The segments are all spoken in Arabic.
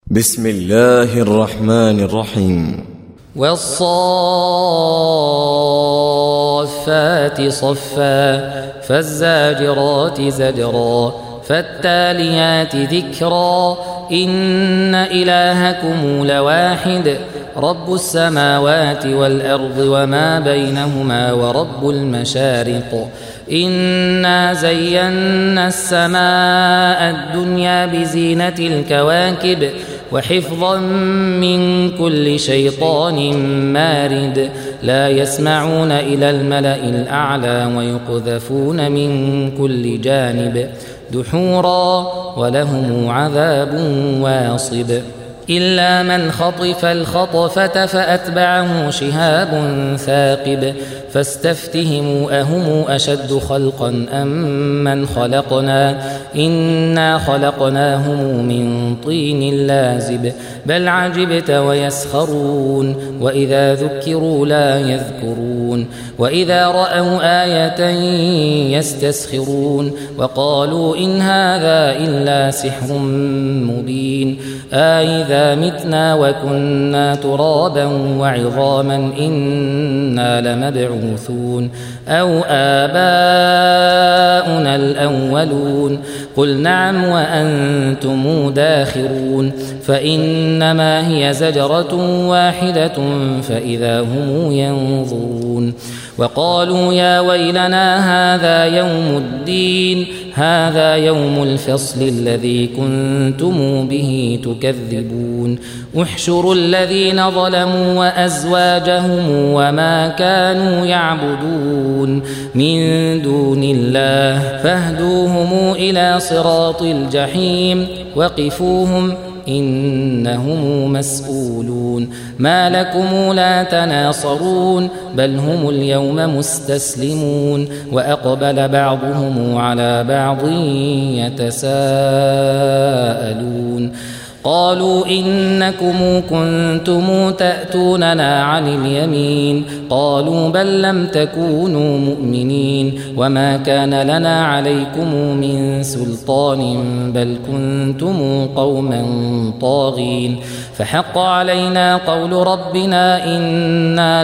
بسم الله الرحمن الرحيم. والصافات صفا فالزاجرات زجرا فالتاليات ذكرا إن إلهكم لواحد رب السماوات والأرض وما بينهما ورب المشارق إنا زينا السماء الدنيا بزينة الكواكب وحفظا من كل شيطان مارد لا يسمعون إلى الملأ الأعلى ويقذفون من كل جانب دحورا ولهم عذاب واصب إلا من خطف الخطفة فأتبعه شهاب ثاقب فاستفتهموا أهم أشد خلقا أم من خلقنا إنا خلقناهم من طين لازب بل عجبت ويسخرون وإذا ذكروا لا يذكرون وإذا رأوا آية يستسخرون وقالوا إن هذا إلا سحر مبين أإذا متنا وكنا ترابا وعظاما إنا لمبعوثون أو آباؤنا الأولون قل نعم وأنتم داخرون فإنما هي زجرة واحدة فإذا هم ينظرون وقالوا يا ويلنا هذا يوم الدين هذا يوم الفصل الذي كنتم به تكذبون احشروا الذين ظلموا وأزواجهم وما كانوا يعبدون من دون الله فاهدوهم إلى صراط الجحيم وقفوهم إنهم مسؤولون ما لكم لا تناصرون بل هم اليوم مستسلمون وأقبل بعضهم على بعض يتساءلون قالوا إنكم كنتم تأتوننا عن اليمين قالوا بل لم تكونوا مؤمنين وما كان لنا عليكم من سلطان بل كنتم قوما طاغين فحق علينا قول ربنا إنا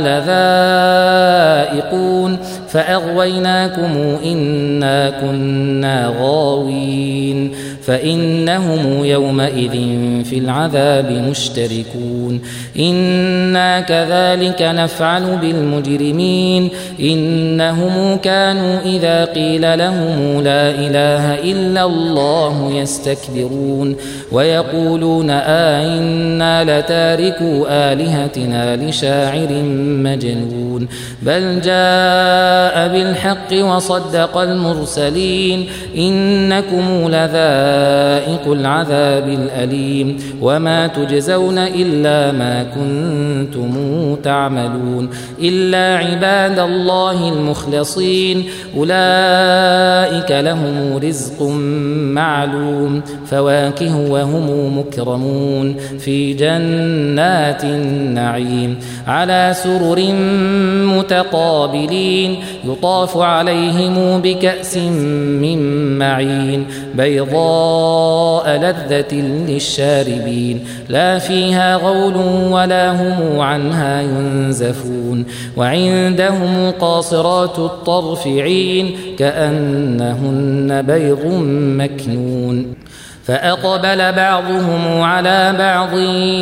لذائقون فأغويناكم إنا كنا غاوين فإنهم يومئذ في العذاب مشتركون إنا كذلك نفعل بالمجرمين إنهم كانوا إذا قيل لهم لا إله إلا الله يستكبرون ويقولون أئنا لتاركوا آلهتنا لشاعر مجنون بل جاء بالحق وصدق المرسلين إنكم لذائق العذاب الأليم وما تجزون إلا ما كنتم تعملون إلا عباد الله المخلصين أولئك لهم رزق معلوم فواكه وهم مكرمون في جنات النعيم على سرر متقابلين يطاف عليهم بكأس من معين بيضاء لذة للشاربين لا فيها غول ولا هم عنها ينزفون وعندهم قاصرات الطرف عين كأنهن بيض مكنون فأقبل بعضهم على بعض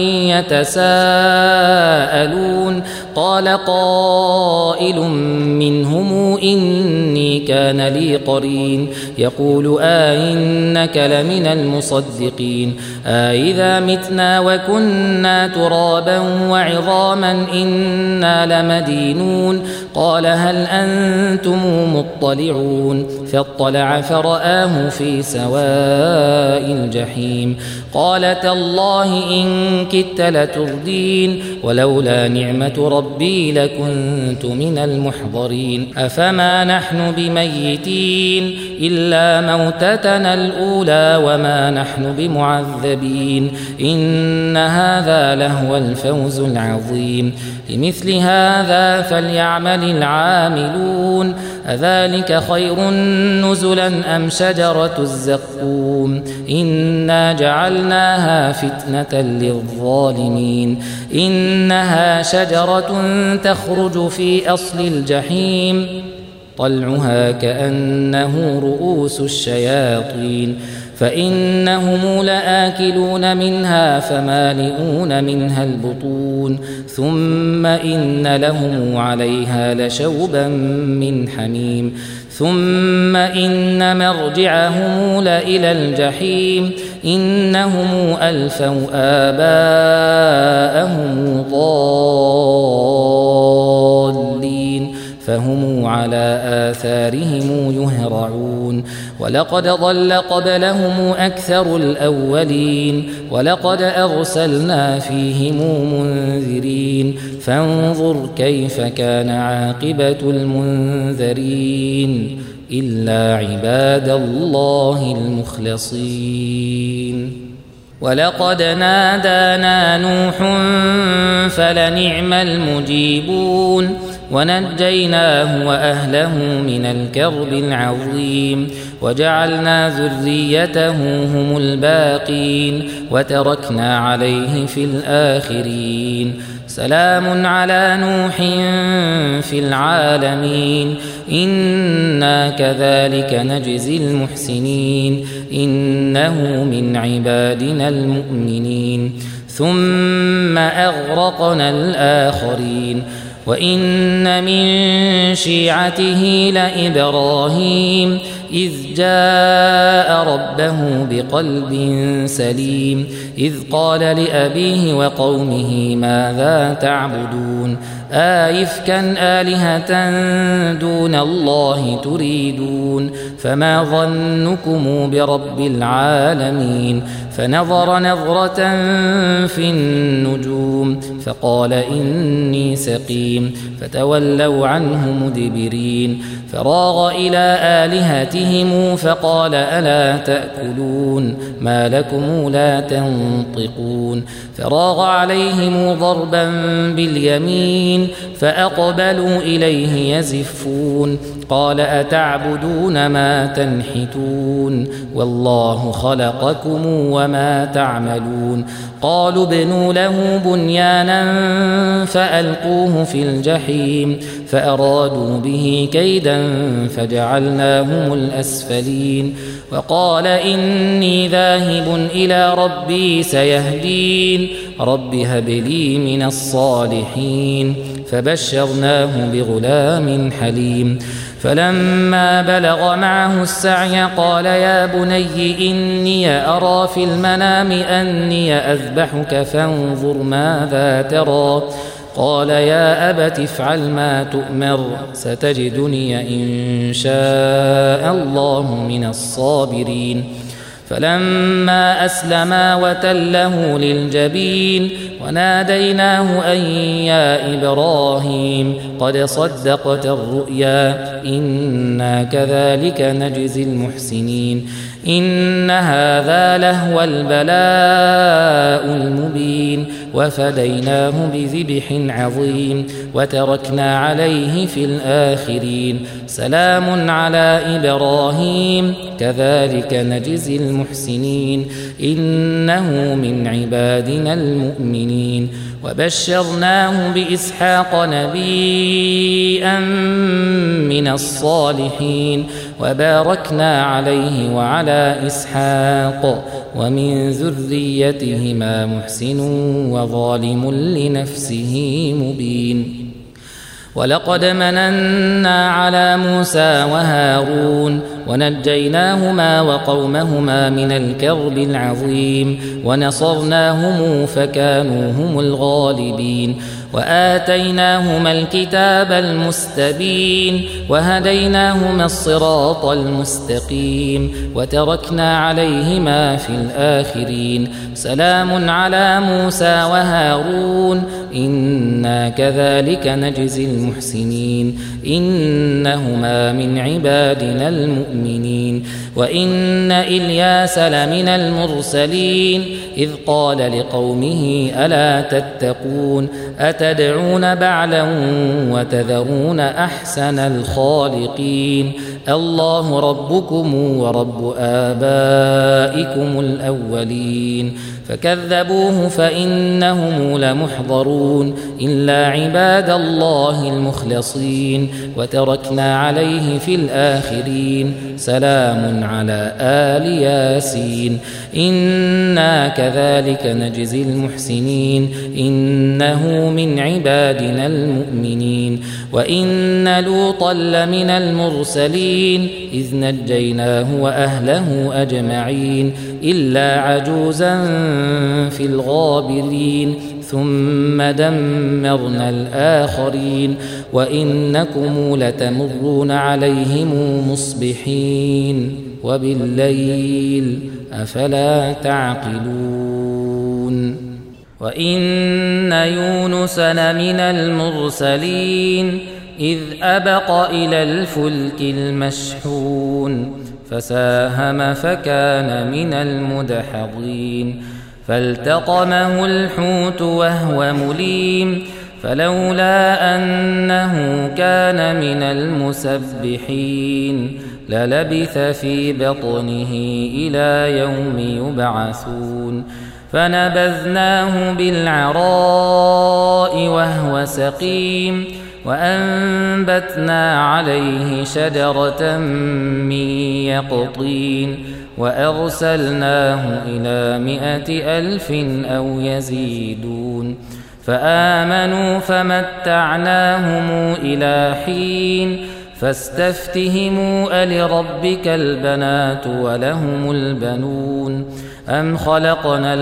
يتساءلون قال قائل منهم إني كان لي قرين يقول أئنك لمن المصدقين أئذا متنا وكنا ترابا وعظاما إنا لمدينون قال هل أنتم مطلعون فاطلع فرآه في سواء الجحيم قال تالله إن كدت لتردين ولولا نعمة ربي لكنت من المحضرين أفما نحن بميتين إلا موتتنا الأولى وما نحن بمعذبين إن هذا لهو الفوز العظيم لمثل هذا فليعمل العاملون أذلك خير نزلا أم شجرة الزقوم إنا جعلنا فجعلناها فتنة للظالمين إنها شجرة تخرج في أصل الجحيم طلعها كأنه رؤوس الشياطين فإنهم لآكلون منها فمالئون منها البطون ثم إن لهم عليها لشوبا من حميم ثم إن مرجعهم لإلى الجحيم إنهم ألفوا آباءهم ضالين فهم على آثارهم يهرعون ولقد ضل قبلهم أكثر الأولين ولقد أرسلنا فيهم منذرين فانظر كيف كان عاقبة المنذرين إلا عباد الله المخلصين ولقد نادانا نوح فلنعم المجيبون ونجيناه وأهله من الكرب العظيم وجعلنا ذريته هم الباقين وتركنا عليه في الآخرين سلام على نوح في العالمين إنا كذلك نجزي المحسنين إنه من عبادنا المؤمنين ثم أغرقنا الآخرين وإن من شيعته لإبراهيم إذ جاء ربه بقلب سليم إذ قال لأبيه وقومه ماذا تعبدون آئفكا آلهة دون الله تريدون فما ظنكم برب العالمين فنظر نظرة في النجوم فقال إني سقيم فتولوا عنه مدبرين فراغ إلى آلهتهم فقال ألا تأكلون ما لكم لا تنطقون فراغ عليهم ضربا باليمين فأقبلوا إليه يزفون قال أتعبدون ما تنحتون والله خلقكم وما تعملون قالوا ابنوا له بنيانا فألقوه في الجحيم فأرادوا به كيدا فجعلناهم الأسفلين وقال إني ذاهب إلى ربي سيهدين رب هب لي من الصالحين فبشرناه بغلام حليم فلما بلغ معه السعي قال يا بني إني أرى في المنام أني أذبحك فانظر ماذا ترى قال يا أبت افعل ما تؤمر ستجدني إن شاء الله من الصابرين فلما أسلما وتله للجبين وناديناه أن يا إبراهيم قد صدقت الرؤيا إنا كذلك نجزي المحسنين إن هذا لهو البلاء المبين وفديناه بذبح عظيم وتركنا عليه في الآخرين سلام على إبراهيم كذلك نجزي المحسنين إنه من عبادنا المؤمنين وبشرناه بإسحاق نبيا من الصالحين وباركنا عليه وعلى إسحاق ومن ذريتهما محسن وظالم لنفسه مبين ولقد مننا على موسى وهارون ونجيناهما وقومهما من الكرب العظيم ونصرناهم فكانوا هم الغالبين وآتيناهما الكتاب المستبين وهديناهما الصراط المستقيم وتركنا عليهما في الآخرين سلام على موسى وهارون إنا كذلك نجزي المحسنين إنهما من عبادنا المؤمنين وإن إلياس لمن المرسلين إذ قال لقومه ألا تتقون أتدعون بعلا وتذرون أحسن الخالقين الله ربكم ورب آبائكم الأولين فكذبوه فإنهم لمحضرون إلا عباد الله المخلصين وتركنا عليه في الآخرين سلام على آل ياسين إنا كذلك نجزي المحسنين إنه من عبادنا المؤمنين وإن لوطا لمن المرسلين إذ نجيناه وأهله أجمعين إلا عجوزا في الغابرين ثم دمرنا الآخرين وإنكم لتمرون عليهم مصبحين وبالليل أفلا تعقلون وإن يونس لمن المرسلين إذ أبق إلى الفلك المشحون فساهم فكان من المدحضين فالتقمه الحوت وهو مليم فلولا أنه كان من المسبحين للبث في بطنه إلى يوم يبعثون فنبذناه بالعراء وهو سقيم وأنبتنا عليه شجرة من يقطين وأرسلناه إلى 100,000 أو يزيدون فآمنوا فمتعناهم إلى حين فاستفتهموا ألربك البنات ولهم البنون أم خلقنا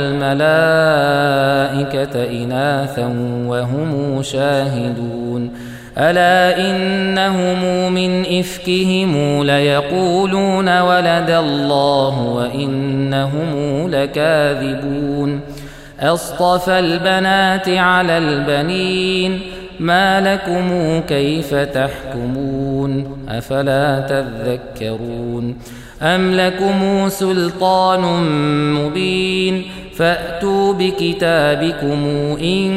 الملائكة إناثا وهم شاهدون ألا إنهم من إفكهم ليقولون ولد الله وإنهم لكاذبون أصطفى البنات على البنين ما لكم كيف تحكمون أفلا تذكرون أم لكم سلطان مبين فأتوا بكتابكم إن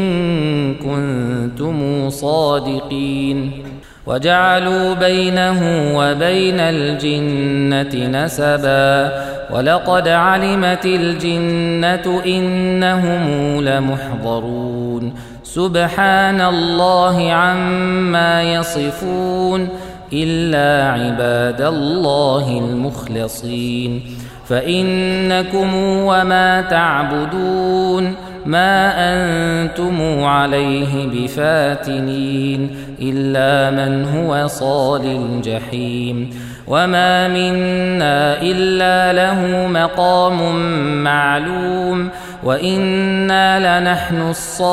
كنتم صادقين وجعلوا بينه وبين الجنة نسبا ولقد علمت الجنة إنهم لمحضرون سبحان الله عما يصفون إلا عباد الله المخلصين فإنكم وما تعبدون ما أنتم عليه بفاتنين إلا من هو صال الجحيم وما منا إلا له مقام معلوم وإنا لنحن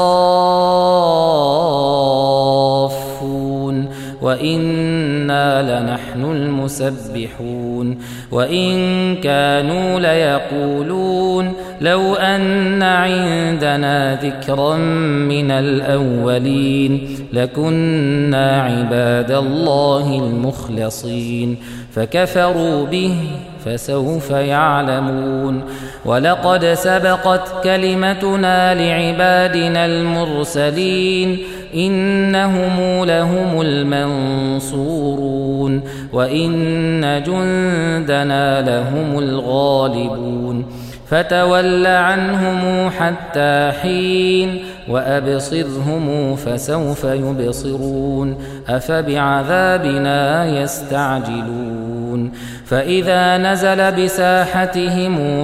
الصافون وإنا لنحن المسبحون وإن كانوا ليقولون لو أن عندنا ذكرا من الأولين لكنا عباد الله المخلصين فكفروا به فسوف يعلمون ولقد سبقت كلمتنا لعبادنا المرسلين إنهم لهم المنصورون وإن جندنا لهم الغالبون فتول عنهم حتى حين وأبصرهم فسوف يبصرون أفبعذابنا يستعجلون فإذا نزل بساحتهم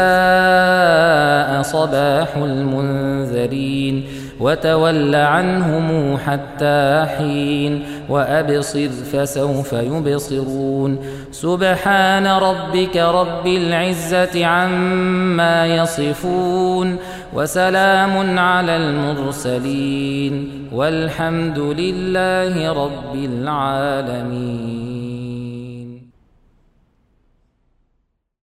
فساء صباح المنذرين وتول عنهم حتى حين وأبصر فسوف يبصرون سبحان ربك رب العزة عما يصفون وسلام على المرسلين والحمد لله رب العالمين.